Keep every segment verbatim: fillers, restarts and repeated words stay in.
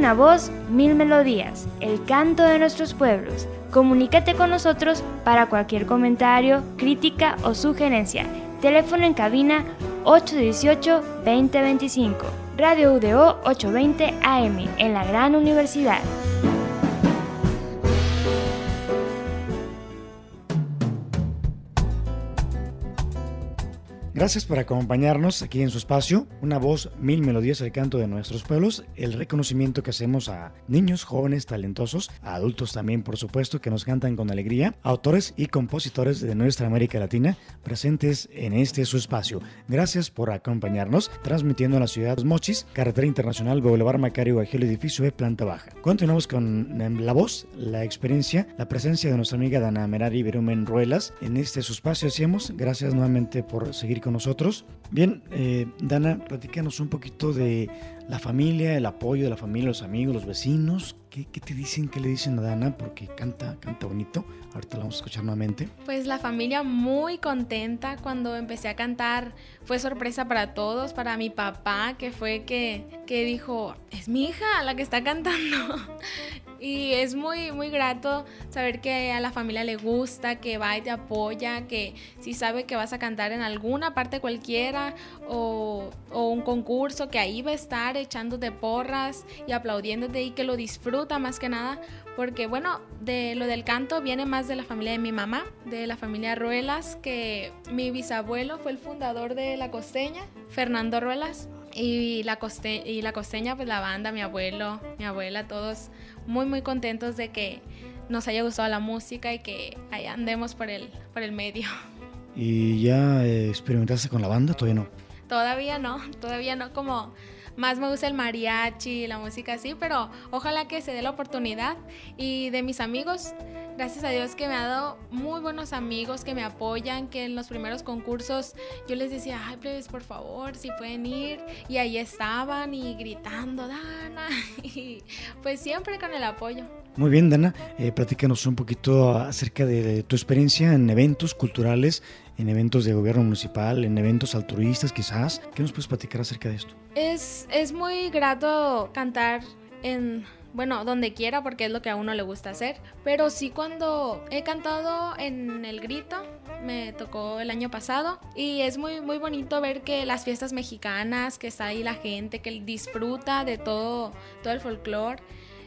Una voz, mil melodías, el canto de nuestros pueblos. Comunícate con nosotros para cualquier comentario, crítica o sugerencia. Teléfono en cabina ocho dieciocho, veinte veinticinco. Radio U D O ochocientos veinte A M en la Gran Universidad. Gracias por acompañarnos aquí en su espacio, Una voz, mil melodías, el canto de nuestros pueblos, el reconocimiento que hacemos a niños, jóvenes, talentosos, a adultos también, por supuesto, que nos cantan con alegría, autores y compositores de nuestra América Latina presentes en este su espacio. Gracias por acompañarnos, transmitiendo en la ciudad de Mochis, carretera internacional, Boulevard Macario Guajiro, edificio de planta baja. Continuamos con la voz, la experiencia, la presencia de nuestra amiga Dana Merari Berumen Ruelas en este su espacio. Hacemos, gracias nuevamente por seguir con nosotros. Bien, eh, Dana, platícanos un poquito de la familia, el apoyo de la familia, los amigos, los vecinos. ¿Qué, qué te dicen? ¿Qué le dicen a Dana? Porque canta, canta bonito. Ahorita la vamos a escuchar nuevamente. Pues la familia muy contenta cuando empecé a cantar. Fue sorpresa para todos, para mi papá, que fue que, que dijo, es mi hija la que está cantando. Y es muy, muy grato saber que a la familia le gusta, que va y te apoya, que si sabe que vas a cantar en alguna parte cualquiera o, o un concurso, que ahí va a estar echándote porras y aplaudiéndote y que lo disfruta más que nada. Porque bueno, de lo del canto viene más de la familia de mi mamá, de la familia Ruelas, que mi bisabuelo fue el fundador de La Costeña, Fernando Ruelas. Y la, coste- y la costeña, pues la banda, mi abuelo, mi abuela, todos muy muy contentos de que nos haya gustado la música y que ahí andemos por el, por el medio. ¿Y ya eh, experimentaste con la banda? Todavía no. Todavía no, todavía no, como más me gusta el mariachi, la música así, pero ojalá que se dé la oportunidad. Y de mis amigos, gracias a Dios que me ha dado muy buenos amigos que me apoyan, que en los primeros concursos yo les decía, ay, plebes, por favor, si pueden ir, y ahí estaban y gritando, Dana, y pues siempre con el apoyo. Muy bien, Dana, eh, platícanos un poquito acerca de, de tu experiencia en eventos culturales, en eventos de gobierno municipal, en eventos altruistas quizás. ¿Qué nos puedes platicar acerca de esto? Es, es muy grato cantar en, bueno, donde quiera, porque es lo que a uno le gusta hacer, pero sí cuando he cantado en El Grito, me tocó el año pasado, y es muy, muy bonito ver que las fiestas mexicanas, que está ahí la gente, que disfruta de todo, todo el folclore.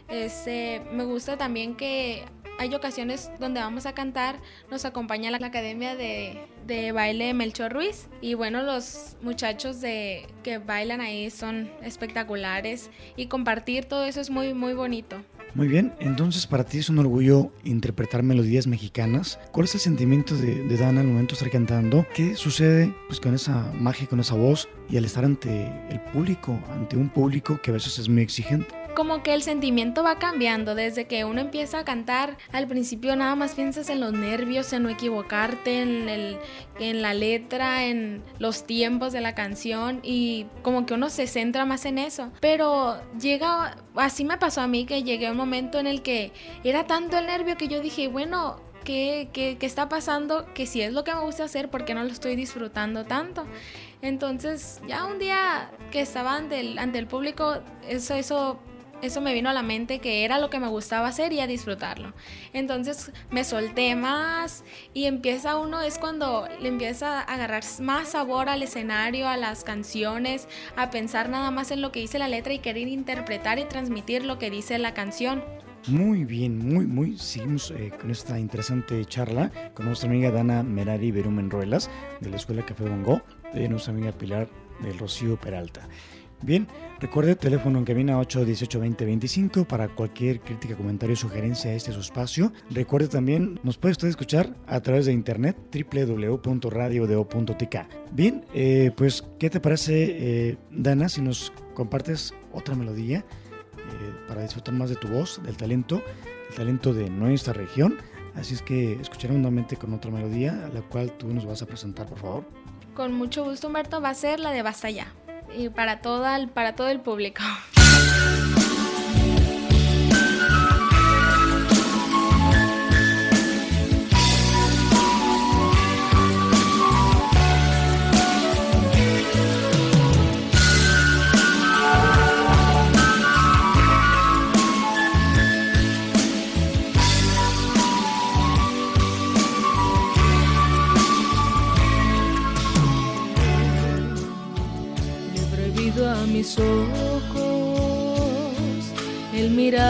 Este, me gusta también que hay ocasiones donde vamos a cantar, nos acompaña la Academia de, de Baile Melchor Ruiz, y bueno, los muchachos de, que bailan ahí son espectaculares, y compartir todo eso es muy, muy bonito. Muy bien, entonces para ti es un orgullo interpretar melodías mexicanas. ¿Cuál es el sentimiento de, de Dana al momento de estar cantando? ¿Qué sucede pues con esa magia, con esa voz y al estar ante el público, ante un público que a veces es muy exigente? Como que el sentimiento va cambiando desde que uno empieza a cantar. Al principio nada más piensas en los nervios, en no equivocarte, en, el, en la letra, en los tiempos de la canción, y como que uno se centra más en eso. Pero llega, así me pasó a mí, que llegué a un momento en el que era tanto el nervio que yo dije, bueno, ¿qué, qué, qué está pasando? Que si es lo que me gusta hacer, ¿por qué no lo estoy disfrutando tanto? Entonces ya un día que estaba ante el, ante el público, eso, eso Eso me vino a la mente, que era lo que me gustaba hacer y a disfrutarlo. Entonces me solté más y empieza uno, es cuando le empieza a agarrar más sabor al escenario, a las canciones, a pensar nada más en lo que dice la letra y querer interpretar y transmitir lo que dice la canción. Muy bien, muy, muy. Seguimos eh, con esta interesante charla con nuestra amiga Dana Merari Berumen Ruelas, de la Escuela Café Bongo, de nuestra amiga Pilar del Rocío Peralta. Bien, recuerde, teléfono en cabina ocho dieciocho, veinte veinticinco para cualquier crítica, comentario, sugerencia a este su espacio. Recuerde también, nos puede usted escuchar a través de internet, doble u doble u doble u punto radio d o punto t k. Bien, eh, pues, ¿qué te parece, eh, Dana, si nos compartes otra melodía eh, para disfrutar más de tu voz, del talento, el talento de nuestra región? Así es que escucharemos nuevamente con otra melodía, a la cual tú nos vas a presentar, por favor. Con mucho gusto, Humberto, va a ser la de Basta Ya. Y para todo el, para todo el público. pido a mis ojos el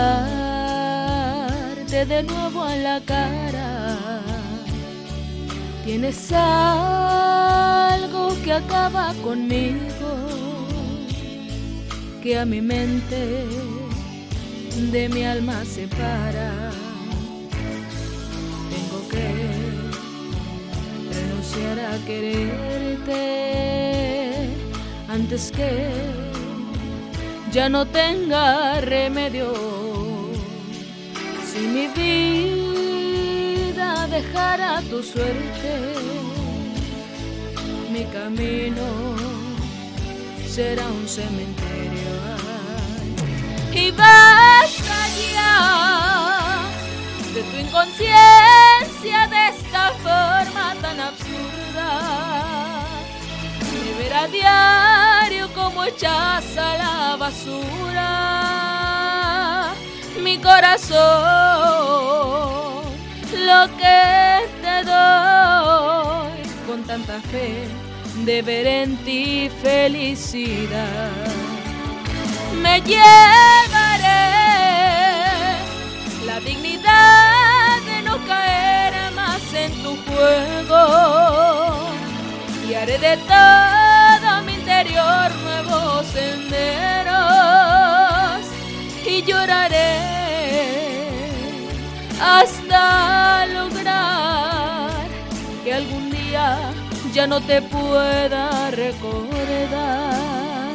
mirarte de nuevo a la cara. Tienes algo que acaba conmigo, que a mi mente de mi alma separa. Tengo que renunciar a quererte antes que ya no tenga remedio. Si mi vida dejara tu suerte, mi camino será un cementerio. Ay. Y basta ya de tu inconsciencia, de esta forma tan absurda, de ver a diario como echas a la basura mi corazón, lo que te doy con tanta fe de ver en ti felicidad. Me llevaré la dignidad de no caer más en tu juego y haré de todo mi interior nuevos senderos y lloraré hasta lograr que algún día ya no te pueda recordar.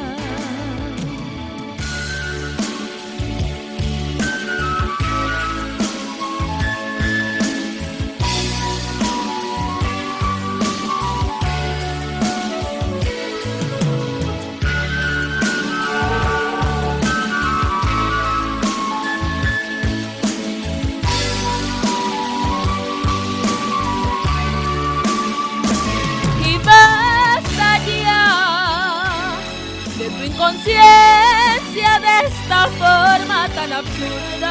Conciencia de esta forma tan absurda,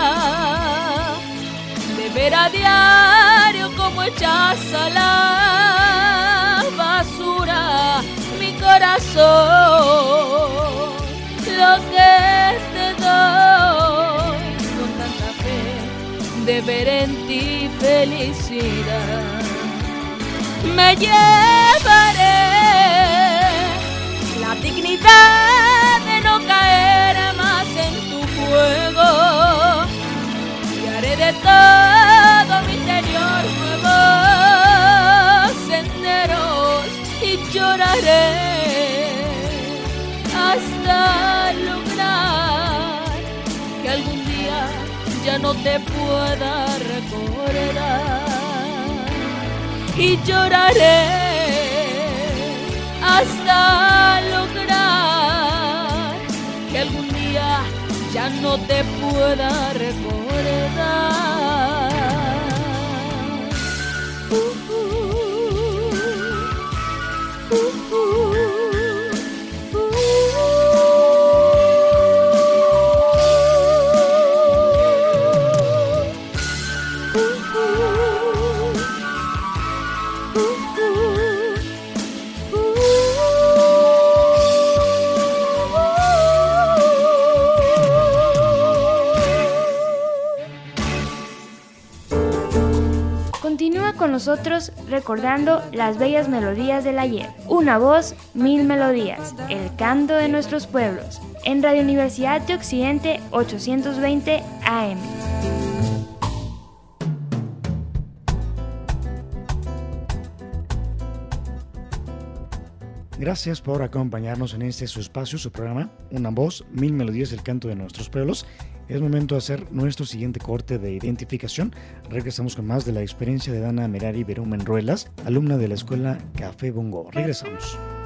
de ver a diario como echas a la basura mi corazón, lo que te doy con tanta fe de ver en ti felicidad. Me llevaré la dignidad de no caer más en tu juego y haré de todo mi interior nuevos senderos y lloraré hasta lograr que algún día ya no te pueda recordar y lloraré hasta lograr que algún día ya no te pueda recordar. Uh, uh, uh, uh, uh, Continúa con nosotros recordando las bellas melodías del ayer. Una voz, mil melodías. El canto de nuestros pueblos. En Radio Universidad de Occidente ochocientos veinte A M. Gracias por acompañarnos en este su espacio, su programa, Una voz, mil melodías del canto de nuestros pueblos. Es momento de hacer nuestro siguiente corte de identificación. Regresamos con más de la experiencia de Dana Merari Berumen Ruelas, alumna de la escuela Café Bongo. Regresamos.